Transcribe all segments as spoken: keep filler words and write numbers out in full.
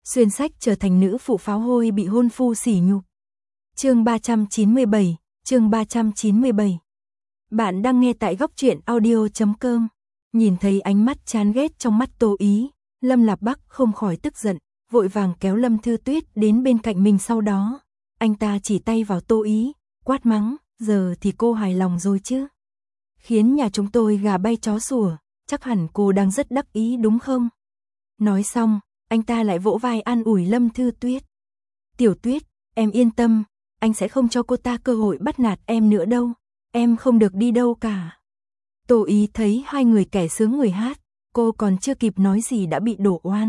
xuyên sách trở thành nữ phụ pháo hôi bị hôn phu sỉ nhục. Chương ba trăm chín mươi bảy, chương ba trăm chín mươi bảy. Bạn đang nghe tại góc truyện audio chấm com. Nhìn thấy ánh mắt chán ghét trong mắt Tô Ý, Lâm Lạp Bắc không khỏi tức giận, vội vàng kéo Lâm Thư Tuyết đến bên cạnh mình, sau đó anh ta chỉ tay vào Tô Ý, quát mắng, giờ thì cô hài lòng rồi chứ? Khiến nhà chúng tôi gà bay chó sủa, chắc hẳn cô đang rất đắc ý đúng không? Nói xong, anh ta lại vỗ vai an ủi Lâm Thư Tuyết. Tiểu Tuyết, em yên tâm, anh sẽ không cho cô ta cơ hội bắt nạt em nữa đâu, em không được đi đâu cả. Tô Ý thấy hai người kẻ sướng người hát, cô còn chưa kịp nói gì đã bị đổ oan.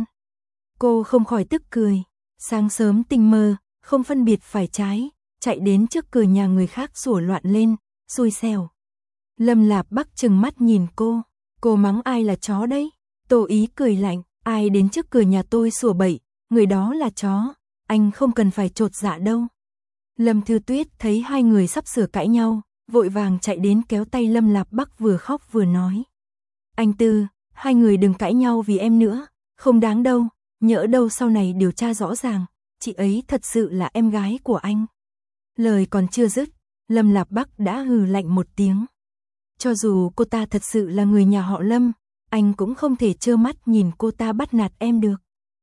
Cô không khỏi tức cười, sáng sớm tinh mơ, không phân biệt phải trái, chạy đến trước cửa nhà người khác sủa loạn lên, xui xẻo. Lâm Lạp Bắc trừng mắt nhìn cô, cô mắng ai là chó đấy? Tô Ý cười lạnh, ai đến trước cửa nhà tôi sủa bậy, người đó là chó, anh không cần phải chột dạ đâu. Lâm Thư Tuyết thấy hai người sắp sửa cãi nhau, vội vàng chạy đến kéo tay Lâm Lạp Bắc, vừa khóc vừa nói. Anh Tư, hai người đừng cãi nhau vì em nữa, không đáng đâu, nhỡ đâu sau này điều tra rõ ràng, chị ấy thật sự là em gái của anh. Lời còn chưa dứt, Lâm Lạp Bắc đã hừ lạnh một tiếng. Cho dù cô ta thật sự là người nhà họ Lâm, anh cũng không thể trơ mắt nhìn cô ta bắt nạt em được.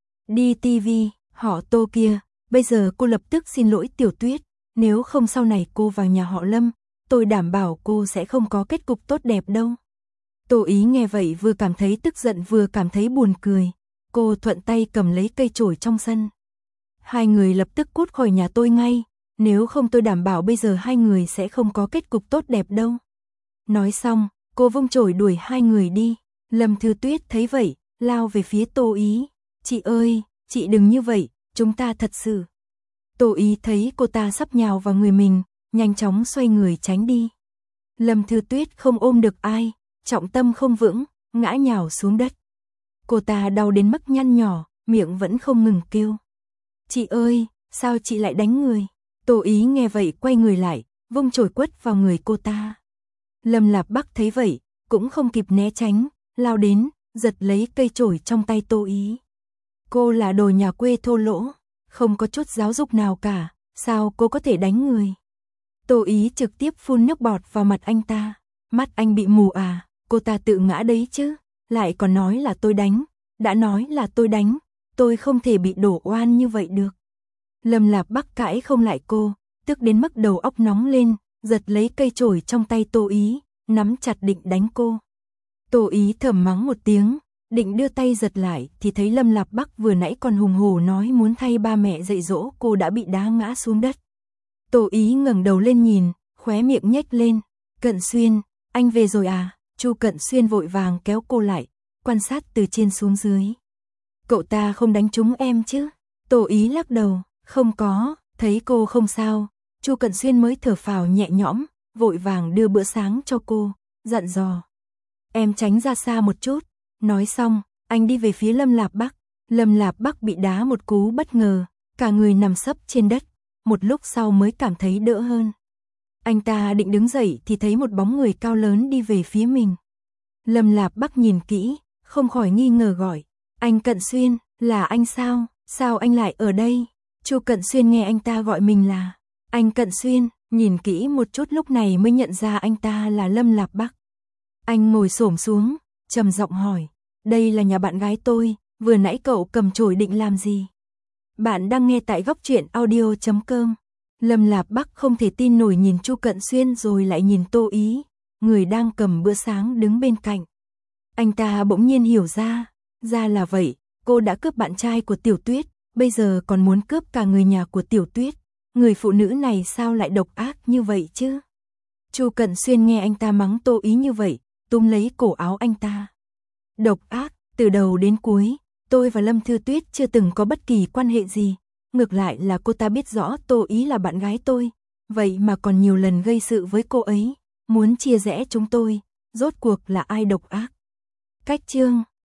Đi ti vi, họ Tô kia, bây giờ cô lập tức xin lỗi Tiểu Tuyết, nếu không sau này cô vào nhà họ Lâm, tôi đảm bảo cô sẽ không có kết cục tốt đẹp đâu. Tô Ý nghe vậy vừa cảm thấy tức giận vừa cảm thấy buồn cười, cô thuận tay cầm lấy cây chổi trong sân. Hai người lập tức cút khỏi nhà tôi ngay, nếu không tôi đảm bảo bây giờ hai người sẽ không có kết cục tốt đẹp đâu. Nói xong, cô vung chổi đuổi hai người đi. Lâm Thư Tuyết thấy vậy, lao về phía Tô Ý. Chị ơi, chị đừng như vậy, chúng ta thật sự. Tô Ý thấy cô ta sắp nhào vào người mình, nhanh chóng xoay người tránh đi. Lâm Thư Tuyết không ôm được ai, trọng tâm không vững, ngã nhào xuống đất. Cô ta đau đến mức nhăn nhỏ, miệng vẫn không ngừng kêu. Chị ơi, sao chị lại đánh người? Tô Ý nghe vậy quay người lại, vung chổi quất vào người cô ta. Lâm Lạp Bắc thấy vậy, cũng không kịp né tránh, lao đến, giật lấy cây chổi trong tay Tô Ý. Cô là đồ nhà quê thô lỗ, không có chút giáo dục nào cả, sao cô có thể đánh người? Tô Ý trực tiếp phun nước bọt vào mặt anh ta. Mắt anh bị mù à, cô ta tự ngã đấy chứ, lại còn nói là tôi đánh, đã nói là tôi đánh, tôi không thể bị đổ oan như vậy được. Lâm Lạp Bắc cãi không lại cô, tức đến mức đầu óc nóng lên, giật lấy cây chổi trong tay Tô Ý, nắm chặt định đánh cô. Tô Ý thầm mắng một tiếng, định đưa tay giật lại thì thấy Lâm Lạp Bắc vừa nãy còn hùng hổ nói muốn thay ba mẹ dạy dỗ cô đã bị đá ngã xuống đất. Tô Ý ngẩng đầu lên nhìn, khóe miệng nhếch lên. Cận Xuyên, anh về rồi à? Chu Cận Xuyên vội vàng kéo cô lại, quan sát từ trên xuống dưới. Cậu ta không đánh trúng em chứ? Tô Ý lắc đầu, không có, thấy cô không sao. Chu Cận Xuyên mới thở phào nhẹ nhõm, vội vàng đưa bữa sáng cho cô, dặn dò. Em tránh ra xa một chút. Nói xong, anh đi về phía Lâm Lạp Bắc. Lâm Lạp Bắc bị đá một cú bất ngờ, cả người nằm sấp trên đất, một lúc sau mới cảm thấy đỡ hơn. Anh ta định đứng dậy thì thấy một bóng người cao lớn đi về phía mình. Lâm Lạp Bắc nhìn kỹ, không khỏi nghi ngờ gọi. Anh Cận Xuyên, là anh sao? Sao anh lại ở đây? Chu Cận Xuyên nghe anh ta gọi mình là anh Cận Xuyên, nhìn kỹ một chút lúc này mới nhận ra anh ta là Lâm Lạp Bắc. Anh ngồi xổm xuống, trầm giọng hỏi. Đây là nhà bạn gái tôi, vừa nãy cậu cầm chổi định làm gì? Bạn đang nghe tại góc truyện audio chấm com. Lâm Lạp Bắc không thể tin nổi nhìn Chu Cận Xuyên rồi lại nhìn Tô Ý, người đang cầm bữa sáng đứng bên cạnh. Anh ta bỗng nhiên hiểu ra, ra là vậy, cô đã cướp bạn trai của Tiểu Tuyết, bây giờ còn muốn cướp cả người nhà của Tiểu Tuyết. Người phụ nữ này sao lại độc ác như vậy chứ? Chu Cận Xuyên nghe anh ta mắng Tô Ý như vậy, túm lấy cổ áo anh ta. Độc ác, từ đầu đến cuối, tôi và Lâm Thư Tuyết chưa từng có bất kỳ quan hệ gì. Ngược lại là cô ta biết rõ Tô Ý là bạn gái tôi, vậy mà còn nhiều lần gây sự với cô ấy, muốn chia rẽ chúng tôi, rốt cuộc là ai độc ác? Cách chương